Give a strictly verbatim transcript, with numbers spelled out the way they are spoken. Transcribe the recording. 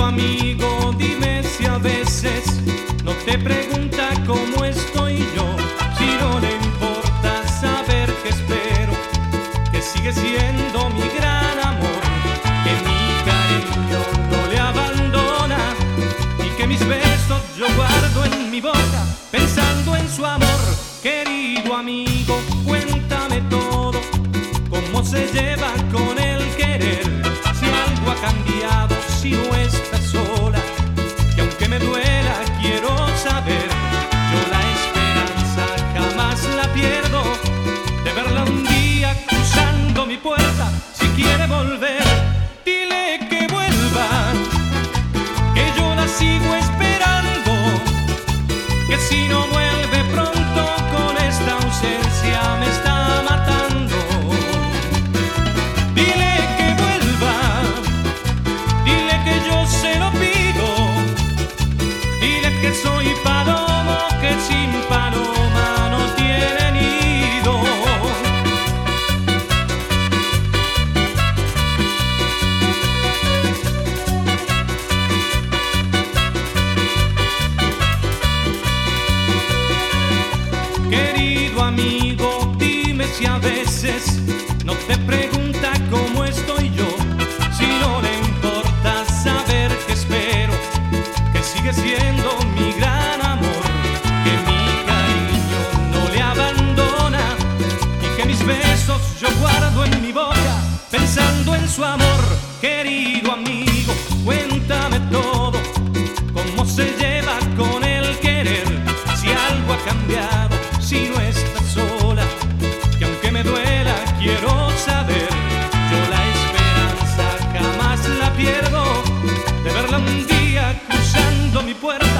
Querido amigo, dime si a veces no te pregunta cómo estoy yo, si no le importa saber que espero, que sigue siendo mi gran amor, que mi cariño no le abandona y que mis besos yo guardo en mi boca pensando en su amor. Querido amigo, cuéntame todo, cómo se lleva con el querer, si algo ha cambiado, si no está sola, que aunque me duela quiero saber. Yo la esperanza jamás la pierdo de verla un día cruzando mi puerta. Si quiere volver, dile que vuelva, que yo la sigo esperando, que si no vuelve pronto con esta ausencia me está matando. Dile que vuelva, dile que yo se lo pido, dile que soy palomo, que sin paloma no tiene nido. Querido amigo, dime si a veces no te pregunta cómo estoy yo, si no le importa saber que espero, que sigue siendo mi gran amor, que mi cariño no le abandona y que mis besos yo guardo en mi boca pensando en su amor. Querido amigo, cuéntame todo, cómo se lleva con el querer, si algo ha cambiado, si no está sola, que aunque me duela quiero saber. Yo la esperanza jamás la pierdo de verla un día cruzando mi puerta.